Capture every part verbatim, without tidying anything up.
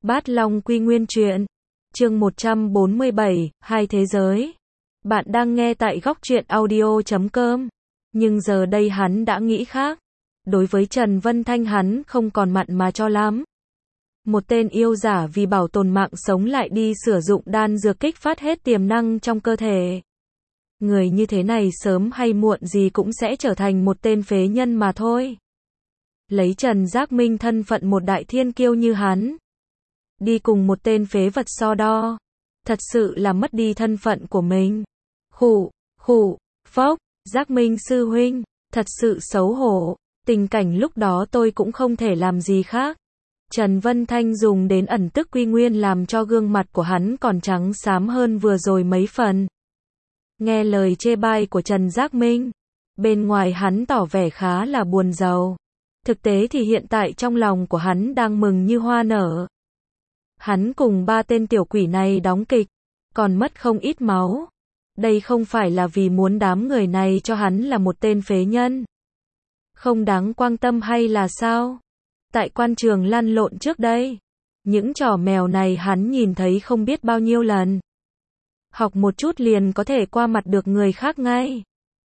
Bát Long Quy Nguyên Truyện, chương một trăm bốn mươi bảy, Hai Thế Giới. Bạn đang nghe tại góc truyện audio chấm com. Nhưng giờ đây hắn đã nghĩ khác. Đối với Trần Vân Thanh hắn không còn mặn mà cho lắm. Một tên yêu giả vì bảo tồn mạng sống lại đi sử dụng đan dược kích phát hết tiềm năng trong cơ thể. Người như thế này sớm hay muộn gì cũng sẽ trở thành một tên phế nhân mà thôi. Lấy Trần Giác Minh thân phận một đại thiên kiêu như hắn, đi cùng một tên phế vật so đo, thật sự là mất đi thân phận của mình. Khụ, khụ, phốc, Giác Minh sư huynh, thật sự xấu hổ, tình cảnh lúc đó tôi cũng không thể làm gì khác. Trần Vân Thanh dùng đến ẩn tức quy nguyên làm cho gương mặt của hắn còn trắng xám hơn vừa rồi mấy phần. Nghe lời chê bai của Trần Giác Minh, bên ngoài hắn tỏ vẻ khá là buồn rầu. Thực tế thì hiện tại trong lòng của hắn đang mừng như hoa nở. Hắn cùng ba tên tiểu quỷ này đóng kịch, còn mất không ít máu. Đây không phải là vì muốn đám người này cho hắn là một tên phế nhân, không đáng quan tâm hay là sao? Tại quan trường lăn lộn trước đây, những trò mèo này hắn nhìn thấy không biết bao nhiêu lần. Học một chút liền có thể qua mặt được người khác ngay.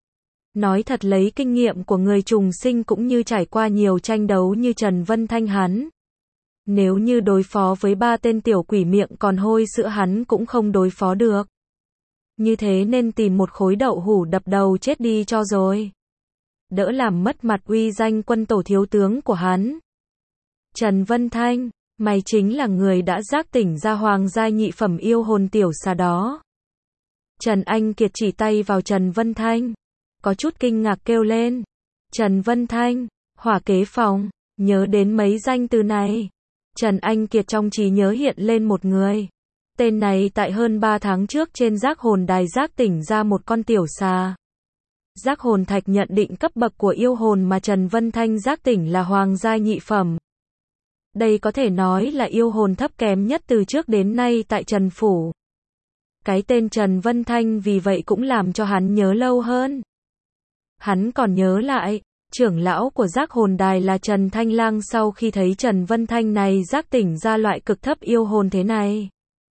Nói thật, lấy kinh nghiệm của người trùng sinh cũng như trải qua nhiều tranh đấu như Trần Vân Thanh hắn, nếu như đối phó với ba tên tiểu quỷ miệng còn hôi sữa hắn cũng không đối phó được. Như thế nên tìm một khối đậu hũ đập đầu chết đi cho rồi. Đỡ làm mất mặt uy danh quân tổ thiếu tướng của hắn. Trần Vân Thanh, mày chính là người đã giác tỉnh ra hoàng giai nhị phẩm yêu hồn tiểu xà đó. Trần Anh Kiệt chỉ tay vào Trần Vân Thanh, có chút kinh ngạc kêu lên. Trần Vân Thanh, hỏa kế phòng, nhớ đến mấy danh từ này. Trần Anh Kiệt trong trí nhớ hiện lên một người. Tên này tại hơn ba tháng trước trên giác hồn đài giác tỉnh ra một con tiểu xà. Giác hồn thạch nhận định cấp bậc của yêu hồn mà Trần Vân Thanh giác tỉnh là hoàng giai nhị phẩm. Đây có thể nói là yêu hồn thấp kém nhất từ trước đến nay tại Trần Phủ. Cái tên Trần Vân Thanh vì vậy cũng làm cho hắn nhớ lâu hơn. Hắn còn nhớ lại, trưởng lão của giác hồn đài là Trần Thanh Lang sau khi thấy Trần Vân Thanh này giác tỉnh ra loại cực thấp yêu hồn thế này,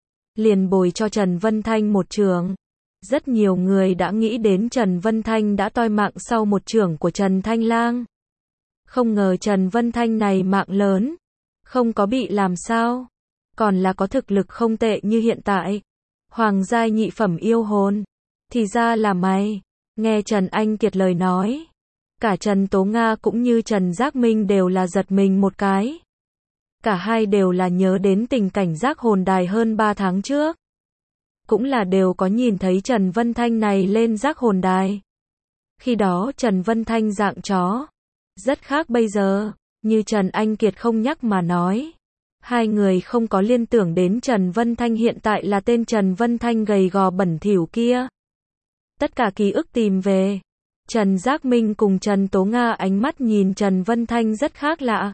liền bồi cho Trần Vân Thanh một chưởng. Rất nhiều người đã nghĩ đến Trần Vân Thanh đã toi mạng sau một chưởng của Trần Thanh Lang. Không ngờ Trần Vân Thanh này mạng lớn, không có bị làm sao, còn là có thực lực không tệ như hiện tại. Hoàng giai nhị phẩm yêu hồn, thì ra là mày. Nghe Trần Anh Kiệt lời nói, cả Trần Tố Nga cũng như Trần Giác Minh đều là giật mình một cái. Cả hai đều là nhớ đến tình cảnh giác hồn đài hơn ba tháng trước. Cũng là đều có nhìn thấy Trần Vân Thanh này lên giác hồn đài. Khi đó Trần Vân Thanh dạng chó, rất khác bây giờ, như Trần Anh Kiệt không nhắc mà nói. Hai người không có liên tưởng đến Trần Vân Thanh hiện tại là tên Trần Vân Thanh gầy gò bẩn thỉu kia. Tất cả ký ức tìm về. Trần Giác Minh cùng Trần Tố Nga ánh mắt nhìn Trần Vân Thanh rất khác lạ.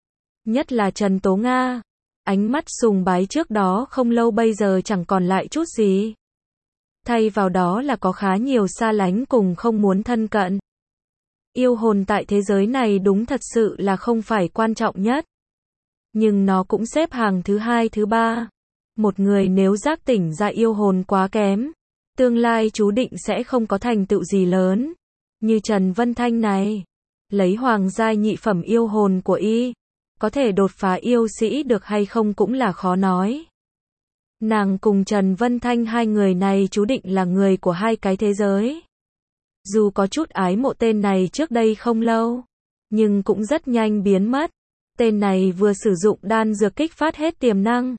Nhất là Trần Tố Nga, ánh mắt sùng bái trước đó không lâu bây giờ chẳng còn lại chút gì. Thay vào đó là có khá nhiều xa lánh cùng không muốn thân cận. Yêu hồn tại thế giới này đúng thật sự là không phải quan trọng nhất. Nhưng nó cũng xếp hàng thứ hai thứ ba. Một người nếu giác tỉnh ra yêu hồn quá kém, tương lai chú định sẽ không có thành tựu gì lớn. Như Trần Vân Thanh này, lấy hoàng giai nhị phẩm yêu hồn của y, có thể đột phá yêu sĩ được hay không cũng là khó nói. Nàng cùng Trần Vân Thanh hai người này chú định là người của hai cái thế giới. Dù có chút ái mộ tên này trước đây không lâu, nhưng cũng rất nhanh biến mất. Tên này vừa sử dụng đan dược kích phát hết tiềm năng,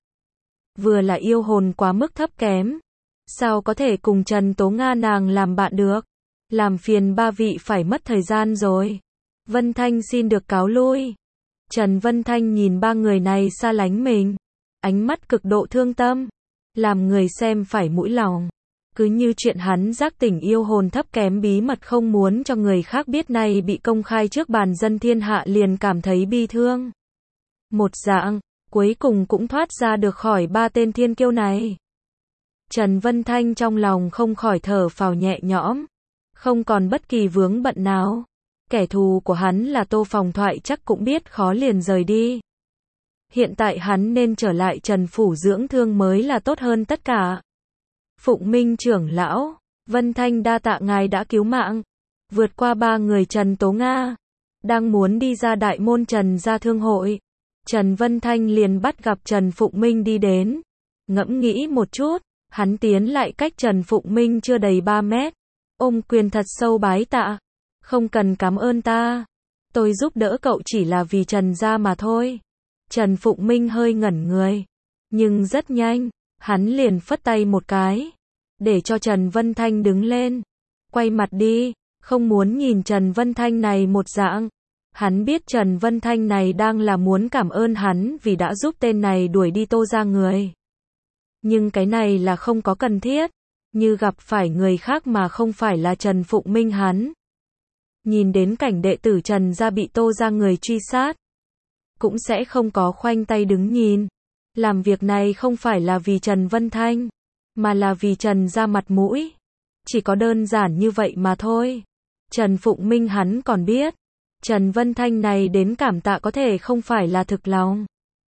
vừa là yêu hồn quá mức thấp kém. Sao có thể cùng Trần Tố Nga nàng làm bạn được? Làm phiền ba vị phải mất thời gian rồi. Vân Thanh xin được cáo lui. Trần Vân Thanh nhìn ba người này xa lánh mình, ánh mắt cực độ thương tâm, làm người xem phải mũi lòng. Cứ như chuyện hắn giác tỉnh yêu hồn thấp kém bí mật không muốn cho người khác biết này bị công khai trước bàn dân thiên hạ liền cảm thấy bi thương. Một dạng, cuối cùng cũng thoát ra được khỏi ba tên thiên kiêu này. Trần Vân Thanh trong lòng không khỏi thở phào nhẹ nhõm, không còn bất kỳ vướng bận nào. Kẻ thù của hắn là Tô Phòng Thoại chắc cũng biết khó liền rời đi. Hiện tại hắn nên trở lại Trần Phủ dưỡng thương mới là tốt hơn tất cả. Phụng Minh trưởng lão, Vân Thanh đa tạ ngài đã cứu mạng. Vượt qua ba người Trần Tố Nga, đang muốn đi ra đại môn Trần gia thương hội. Trần Vân Thanh liền bắt gặp Trần Phụng Minh đi đến. Ngẫm nghĩ một chút, hắn tiến lại cách Trần Phụng Minh chưa đầy ba mét. Ôm quyền thật sâu bái tạ. Không cần cảm ơn ta. Tôi giúp đỡ cậu chỉ là vì Trần gia mà thôi. Trần Phụng Minh hơi ngẩn người. Nhưng rất nhanh, hắn liền phất tay một cái. Để cho Trần Vân Thanh đứng lên. Quay mặt đi, không muốn nhìn Trần Vân Thanh này một dạng. Hắn biết Trần Vân Thanh này đang là muốn cảm ơn hắn vì đã giúp tên này đuổi đi Tô gia người. Nhưng cái này là không có cần thiết. Như gặp phải người khác mà không phải là Trần Phụng Minh hắn. Nhìn đến cảnh đệ tử Trần gia bị Tô gia người truy sát. Cũng sẽ không có khoanh tay đứng nhìn. Làm việc này không phải là vì Trần Vân Thanh, mà là vì Trần gia mặt mũi. Chỉ có đơn giản như vậy mà thôi. Trần Phụng Minh hắn còn biết. Trần Vân Thanh này đến cảm tạ có thể không phải là thực lòng.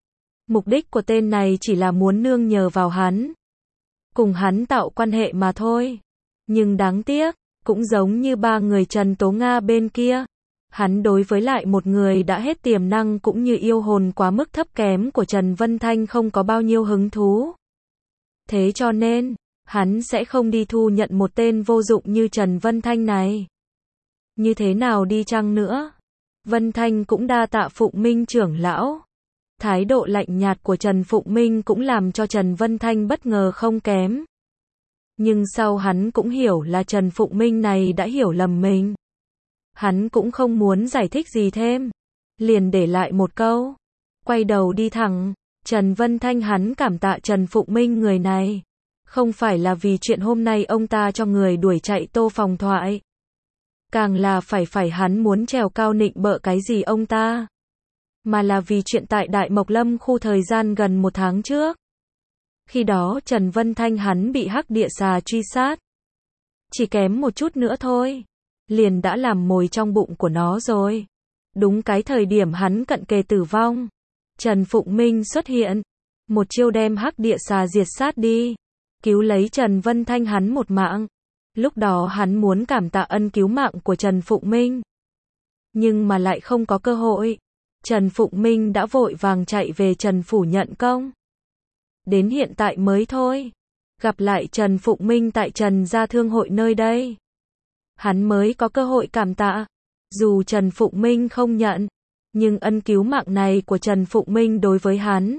Mục đích của tên này chỉ là muốn nương nhờ vào hắn. Cùng hắn tạo quan hệ mà thôi. Nhưng đáng tiếc, cũng giống như ba người Trần Tố Nga bên kia. Hắn đối với lại một người đã hết tiềm năng cũng như yêu hồn quá mức thấp kém của Trần Vân Thanh không có bao nhiêu hứng thú. Thế cho nên, hắn sẽ không đi thu nhận một tên vô dụng như Trần Vân Thanh này. Như thế nào đi chăng nữa? Vân Thanh cũng đa tạ Phụng Minh trưởng lão. Thái độ lạnh nhạt của Trần Phụng Minh cũng làm cho Trần Vân Thanh bất ngờ không kém. Nhưng sau hắn cũng hiểu là Trần Phụng Minh này đã hiểu lầm mình. Hắn cũng không muốn giải thích gì thêm. Liền để lại một câu. Quay đầu đi thẳng. Trần Vân Thanh hắn cảm tạ Trần Phụng Minh người này. Không phải là vì chuyện hôm nay ông ta cho người đuổi chạy Tô phòng thoại. Càng là phải phải hắn muốn trèo cao nịnh bợ cái gì ông ta. Mà là vì chuyện tại Đại Mộc Lâm khu thời gian gần một tháng trước. Khi đó Trần Vân Thanh hắn bị hắc địa xà truy sát. Chỉ kém một chút nữa thôi. Liền đã làm mồi trong bụng của nó rồi. Đúng cái thời điểm hắn cận kề tử vong. Trần Phụng Minh xuất hiện. Một chiêu đem hắc địa xà diệt sát đi. Cứu lấy Trần Vân Thanh hắn một mạng. Lúc đó hắn muốn cảm tạ ân cứu mạng của Trần Phụng Minh. Nhưng mà lại không có cơ hội. Trần Phụng Minh đã vội vàng chạy về Trần Phủ nhận công. Đến hiện tại mới thôi. Gặp lại Trần Phụng Minh tại Trần gia thương hội nơi đây. Hắn mới có cơ hội cảm tạ. Dù Trần Phụng Minh không nhận. Nhưng ân cứu mạng này của Trần Phụng Minh đối với hắn.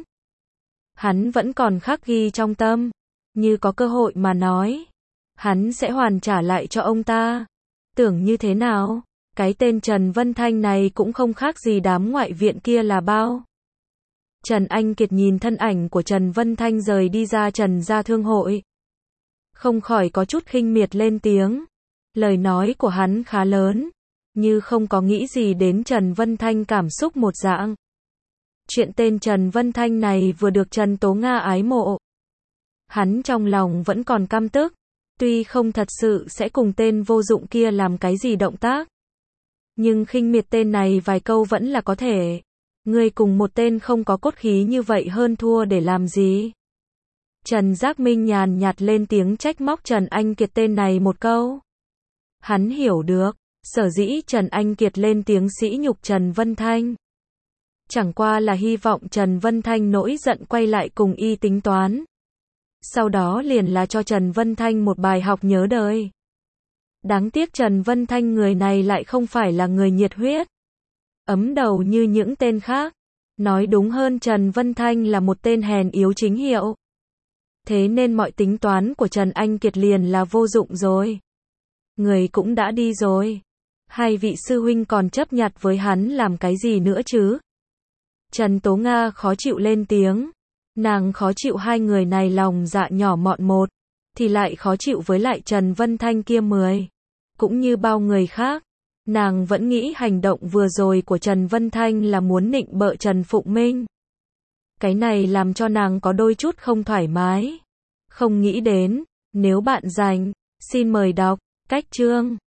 Hắn vẫn còn khắc ghi trong tâm. Như có cơ hội mà nói. Hắn sẽ hoàn trả lại cho ông ta. Tưởng như thế nào? Cái tên Trần Vân Thanh này cũng không khác gì đám ngoại viện kia là bao. Trần Anh Kiệt nhìn thân ảnh của Trần Vân Thanh rời đi ra Trần gia thương hội. Không khỏi có chút khinh miệt lên tiếng. Lời nói của hắn khá lớn. Như không có nghĩ gì đến Trần Vân Thanh cảm xúc một dạng. Chuyện tên Trần Vân Thanh này vừa được Trần Tố Nga ái mộ. Hắn trong lòng vẫn còn căm tức. Tuy không thật sự sẽ cùng tên vô dụng kia làm cái gì động tác. Nhưng khinh miệt tên này vài câu vẫn là có thể. Người cùng một tên không có cốt khí như vậy hơn thua để làm gì? Trần Giác Minh nhàn nhạt lên tiếng trách móc Trần Anh Kiệt tên này một câu. Hắn hiểu được, sở dĩ Trần Anh Kiệt lên tiếng sỉ nhục Trần Vân Thanh. Chẳng qua là hy vọng Trần Vân Thanh nổi giận quay lại cùng y tính toán. Sau đó liền là cho Trần Vân Thanh một bài học nhớ đời. Đáng tiếc Trần Vân Thanh người này lại không phải là người nhiệt huyết. Ấm đầu như những tên khác. Nói đúng hơn Trần Vân Thanh là một tên hèn yếu chính hiệu. Thế nên mọi tính toán của Trần Anh Kiệt liền là vô dụng rồi. Người cũng đã đi rồi. Hai vị sư huynh còn chấp nhặt với hắn làm cái gì nữa chứ? Trần Tố Nga khó chịu lên tiếng. Nàng khó chịu hai người này lòng dạ nhỏ mọn một. Thì lại khó chịu với lại Trần Vân Thanh kia mười. Cũng như bao người khác. Nàng vẫn nghĩ hành động vừa rồi của Trần Vân Thanh là muốn nịnh bợ Trần Phụng Minh. Cái này làm cho nàng có đôi chút không thoải mái. Không nghĩ đến, nếu bạn rảnh, xin mời đọc, cách chương.